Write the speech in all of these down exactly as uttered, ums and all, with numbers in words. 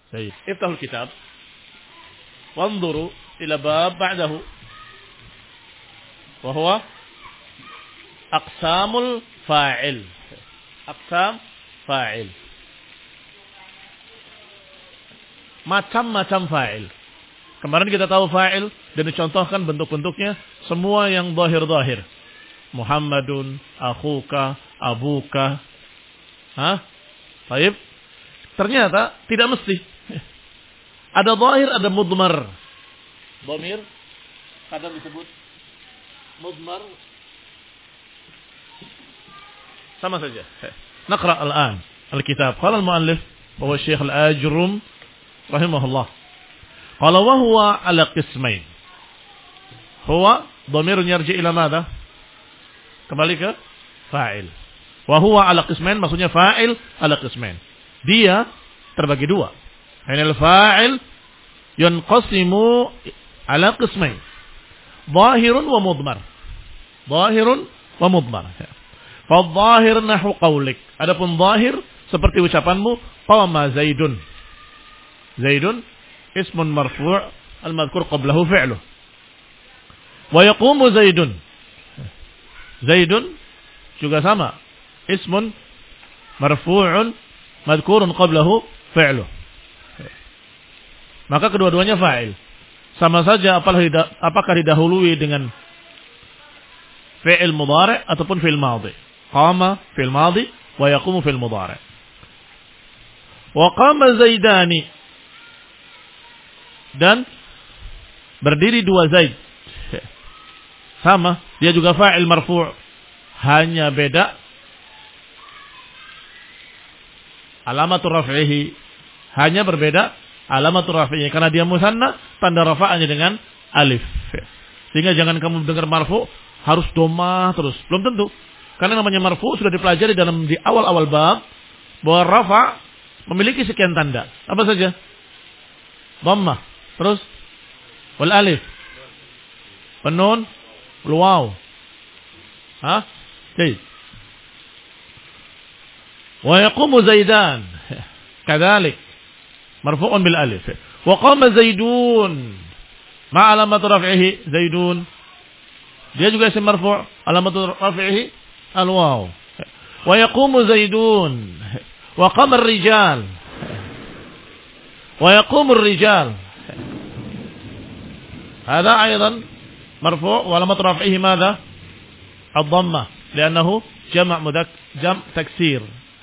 Baik. Iftahul kitab. Wanzuru ila bab ba'dahu. Wa huwa aqsamul fa'il. Aqsam fa'il. Macam-macam fa'il. Kemarin kita tahu fa'il dan dicontohkan bentuk-bentuknya semua yang zahir-zahir. Muhammadun, akhuka, abuka. Hah? Baik. Ternyata tidak mesti. Ada zahir, ada mudmar. Dhamir kadang disebut mudmar. Sama saja. Naqra al-an al-kitab. Qala al-muallif wa huwa Syekh al-Ajrum rahimahullah. Qala wa huwa ala qismain. Huwa dhamirun yarji ila madha? Kembali ke fa'il. Wa huwa ala qismain maksudnya fa'il ala qismain. Dia terbagi dua. Ainal fa'il yanqasimu ala qismain. Zahirun wa mudmar. Zahirun wa mudmar. Fa dhahir nahu qawlik. Adapun zahir seperti ucapanmu qama Zaidun. Zaidun ismun marfu' al-madhkur qablahu fi'luh. Wa yaqumu Zaidun. Zaidun juga sama. Ismun marfu'un madhkurun qablahu fi'luh. Maka kedua-duanya fa'il. Sama saja apakah didahului dengan fi'il mudhari' ataupun fi'il madhi. Qama fi'il madhi wa yaqumu fi'il mudhari'. Wa qama Zaidani. Dan berdiri dua Zaid. Sama, dia juga fa'il marfu'. Hanya beda alamatul raf'ihi. Hanya berbeda alamatul raf'ihi. Karena dia musanna, tanda rafa'annya dengan alif. Sehingga jangan kamu dengar marfu' harus domah terus. Belum tentu. Karena namanya marfu' sudah dipelajari dalam di awal-awal bab. Bahwa rafa' memiliki sekian tanda. Apa saja? Dhammah. Terus wal alif, penun, waw. Hah? Baik. Wa yaqumu Zaidan. Kadzalik. Marfu'un bil alif. Wa qama Zaidun. Ma alamat raf'ihi Zaidun. Dia juga isim marfu', alamat raf'ihi al waw. Wa yaqumu Zaidun. Wa qama ar-rijal. Wa yaqumu ar-rijal. هذا أيضا مرفوع وعلامة رفعه ماذا؟ الضمة لأنه جمع مذكر جمع تكسير.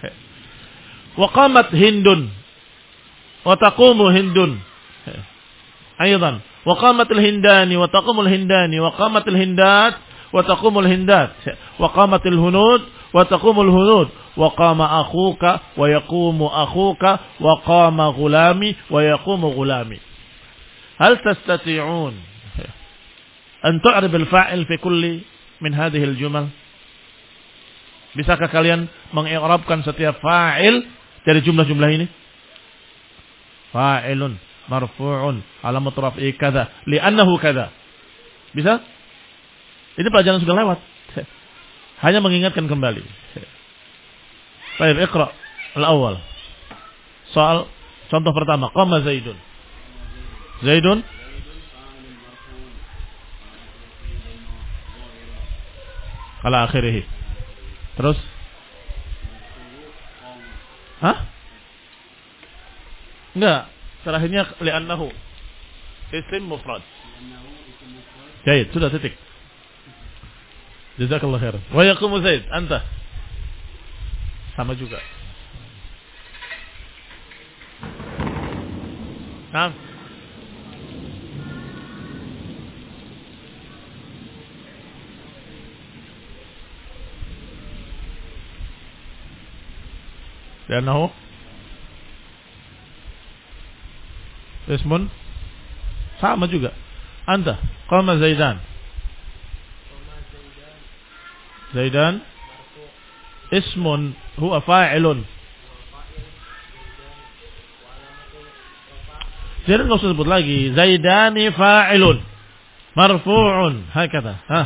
وقامت هند وتقوم هند أيضا. وقامت الهندان وتقوم الهندان. وقامت الهندات وتقوم الهندات. وقامت الهنود وتقوم الهنود. وقام أخوك ويقوم أخوك. وقام غلامي ويقوم غلامي. هل تستطيعون أن تعرب الفاعل في كل من هذه الجمل? Bisakah kalian mengi'rabkan setiap fa'il dari jumlah-jumlah ini? Fa'ilun marfu'un alamat raf'i kadza li'annahu kadza. Bisa? Ini pelajaran sudah lewat. Hanya mengingatkan kembali. Baik, iqra al-awwal. Soal contoh pertama, qama Zaidun. Zaidun ala akhirih. Terus? Hah? Enggak, terakhirnya li'annahu isim mufrad. Baik, sudah titik. Jazakallahu khair. Wa yaqumu Zaid, anta. Sama juga. Nah, لأنه اسم sama juga. Anta qama Zaidan. Zaidan ismun huwa fa'ilun. Jadi enggak usah sebut lagi. Zaidani fa'ilun marfu'un hakata. Ha.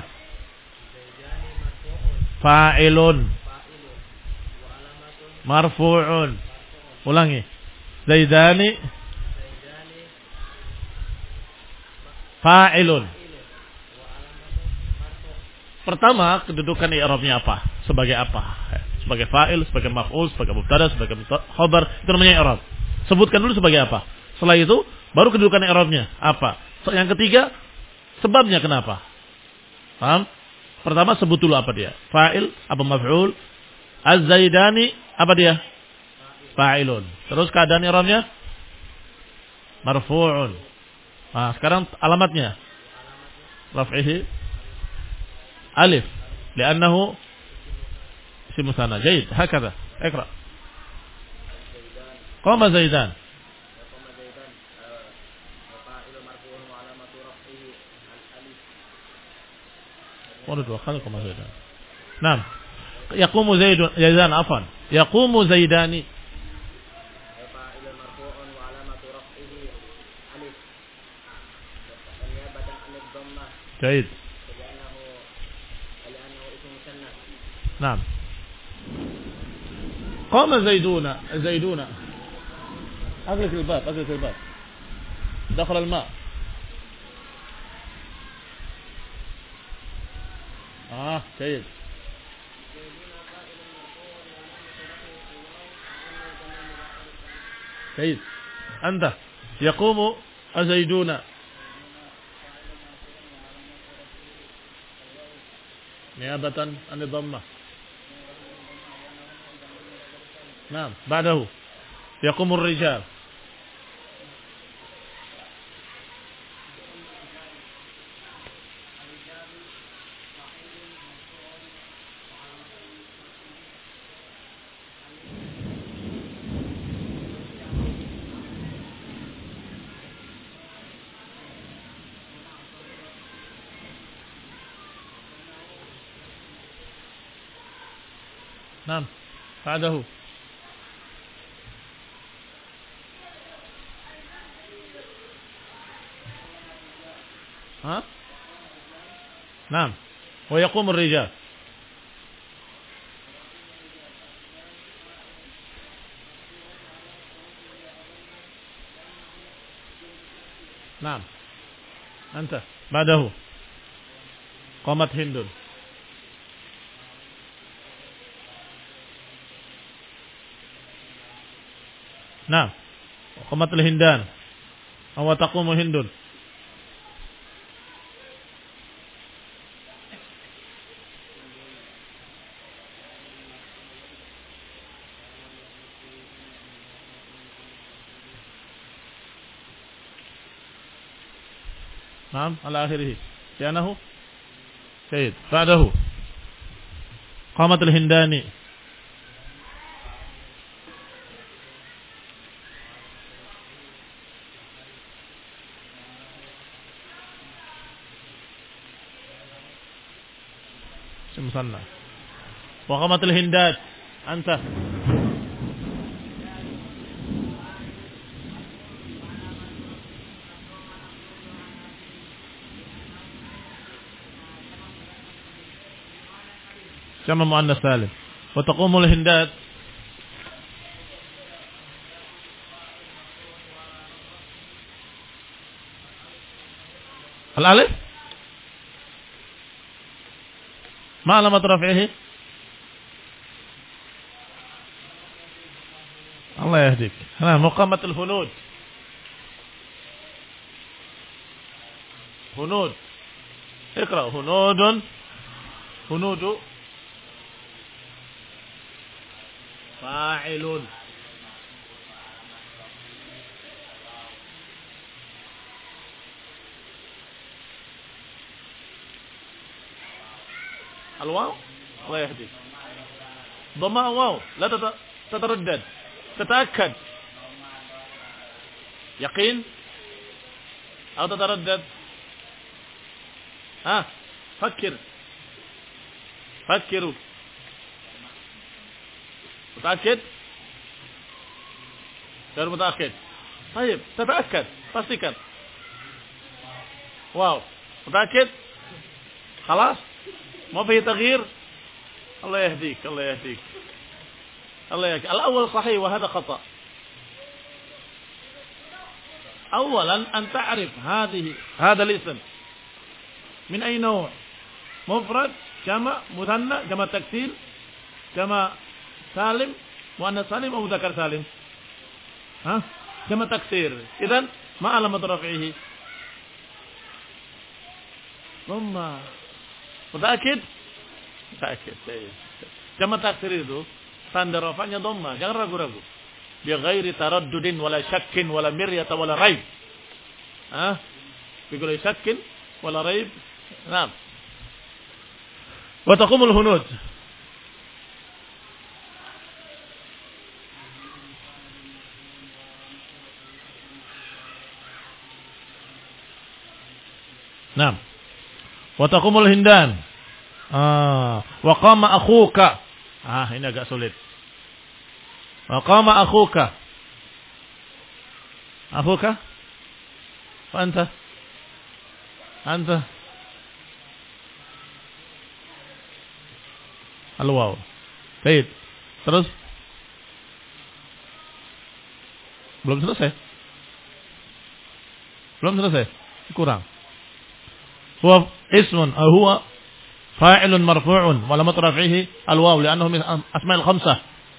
Fa'ilun marfu'un. Ulangi. Zaidani Fa'ilun. Pertama, kedudukan i'rabnya apa? Sebagai apa? Sebagai fa'il, sebagai maf'ul, sebagai mubtada, sebagai khabar, itu namanya i'rab. Sebutkan dulu sebagai apa. Setelah itu, baru kedudukan i'rabnya apa? Yang ketiga, sebabnya kenapa? Paham? Pertama sebut dulu apa dia? Fa'il, apa maf'ul? Az-Zaidani, apa dia? Fa'ilun. Terus keadaan i'rabnya? Marfu'un. Nah, sekarang alamatnya. Raf'ihi alif. Li'annahu isim musanna. Jaid. Hakadha. Iqra. Qama Zaidan. ورد وخلق ما زيدان نعم يقوم زيد زيدان عفوا يقوم زيدان جيد نعم قام زيدون زيدون أغلق الباب أغلق الباب دخل الماء آه جيد جيد أنت يقوم الزيدون نيابة عن الضمة نعم بعده يقوم الرجال نعم بعده ها نعم ويقوم الرجال نعم أنت بعده قامت هند نعم قامت الهندان أو تقوم هند نعم على آخره لأنه جيد بعده قامت الهنداني مثنى وقامت الهندات أنت جمع مؤنث سالم وتقوم الهندات الألف ما علامة رفعه الله يهديك ها مقامة الهنود هنود اقرأ هنود هنود فاعل الواو الله يهديك ضماء واو لا تتردد تتأكد يقين أو تتردد ها فكر فكروا متأكد غير متأكد طيب تتأكد pastikan واو متأكد خلاص ما فيه تغيير الله يهديك الله يهديك الله يهديك الأول صحيح وهذا خطأ awalan an ta'rif hadhihi hadzal ism min ay naw' mufrad, jama', muthanna, jama' taksir, jama' salim, muannas salim atau mudzakar salim? Hah? Jama' taksir. Idzan ma alamat raf'ihi? Dhamma. Mutaakid? Mutaakid. Jama' taksir itu tanda rafa'nya dhamma, jangan ragu-ragu. Bi ghairi taraddudin wala syakkin wala miryata wala raib. Hah? Bi ghairi syakkin wala raib. Naam. Wa taqumul hunud. Naam. Wa taqumul hindan. Ah, wa qama akhuka. Ah, ini agak sulit. Wa qama akhuka. Akhuka? Fa anta? Anta? Al-waw. Baik. Terus? Belum selesai. Belum selesai. Kurang. Huwa ismun aw huwa fa'ilun marfu'un wa alamat raf'ihi al-waw li'annahu min asma'il khamsah.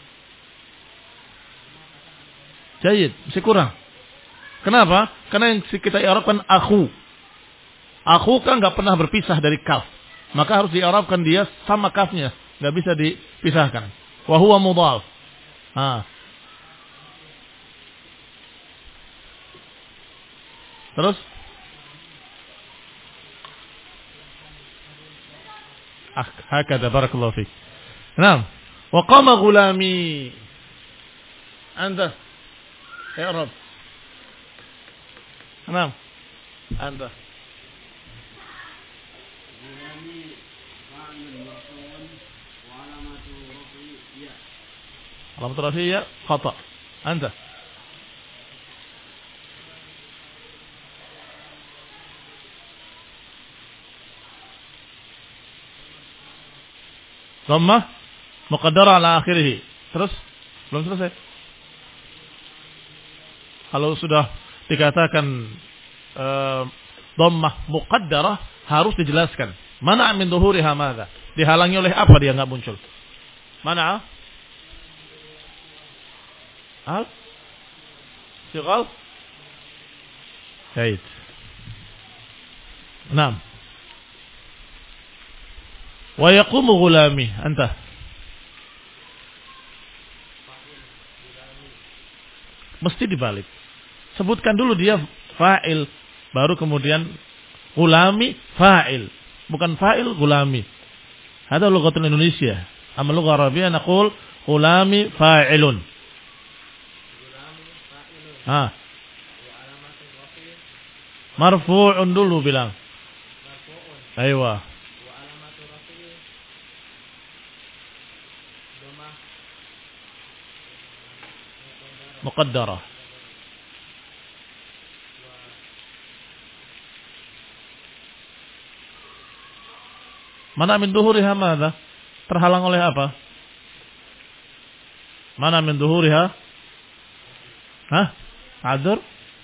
Jayid, masih kurang. Kenapa? Karena yang kita i'rabkan akhu. Akhu kan enggak pernah berpisah dari kaf. Maka harus di'rabkan dia sama kafnya, enggak bisa dipisahkan. Wa huwa mudhaf. Ha. Terus? Ah, hakada barakallahu fik. Naam. Wa qama ghulami. Anta اعرب. نعم أنت. علامة رفعه خطأ. أنت. ضمة مقدرة على آخره. Terus belum selesai. Kalau sudah dikatakan uh, dhammah muqaddarah harus dijelaskan. Mana min dhuhuriha madza? Dihalangi oleh apa dia enggak muncul? Mana? Al? Sigal? Baik. Naam. Wa yaqumu ghulami. Anta. Mesti dibalik. Sebutkan dulu dia fa'il, baru kemudian gulami fa'il, bukan fa'il gulami. Ada lughatul Indonesia. Amma lughah Arabiyah naqul gulami fa'ilun. Ha. Marfu'un dulu bilang. Aywa. Muqaddarah. Mana min duhuriha madza? Terhalang oleh apa? Mana min duhuriha? Hah? Adur?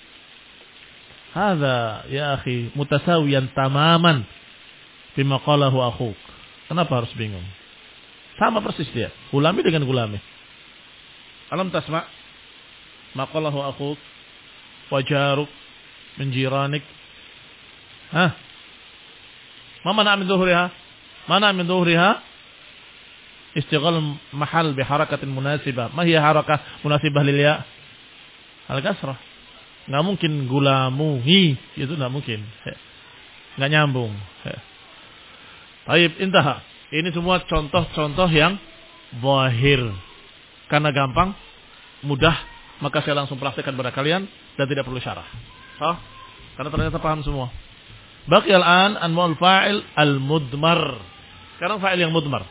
Hadza ya akhi mutasawiyan tamaman bima qalahu akhuk. Kenapa harus bingung? Sama persis dia. Gulami dengan gulami. Alam tasma' ma qalahu akhuk wa jaruk min jiranik. Hah? Ma mana min duhuriha? Mana min dhuhriha? Istighal mahal biharakatin munasibah. Ma hiya harakah munasibah lil ya? Al-kasrah. Enggak mungkin gulamuhi, itu enggak mungkin. Enggak nyambung. Baik, intaha. Ini semua contoh-contoh yang zahir. Karena gampang, mudah, maka saya langsung praktekkan pada kalian dan tidak perlu syarah. Oh, karena ternyata paham semua. Baqi al-an anwa'ul fa'il al-mudmar. Sekarang fa'il yang mudmar.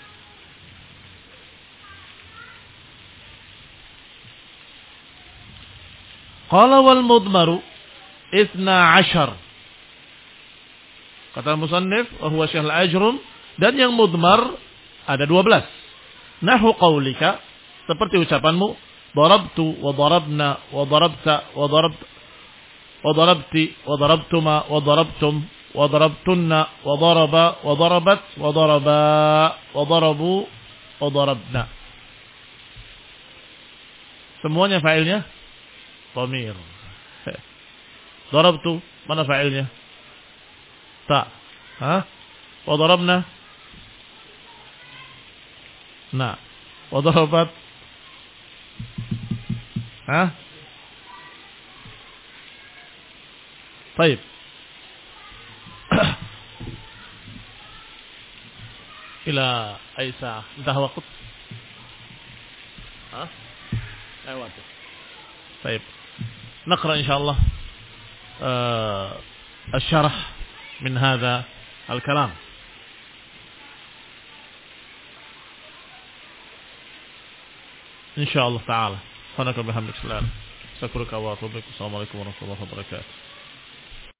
Qala wal mudmaru isna ashar. Kata musannif, wa huwa syah al-ajrum, dan yang mudmar ada dua belas. Nahu qaulika, seperti ucapanmu, darabtu wa darabna wa darabta wa darabt wa darabti, wa darabtuma, wa darabtum, wa darabtunna, wa daraba, wa darabat, wa daraba, wa darabu, wa darabna. Semuanya fa'ilnya dhamir. Darabtu, mana fa'ilnya? Ta. Ha? Wa darabna. Na. Wa darabat. Ha? طيب. إلى أي ساعة؟ انتهى وقت؟ ها؟ أي وقت؟ طيب. نقرأ إن شاء الله آه الشرح من هذا الكلام. إن شاء الله تعالى. سبحانك وبحمدك. سلام. أستغفرك وأتوب إليك. السلام عليكم ورحمة الله وبركاته.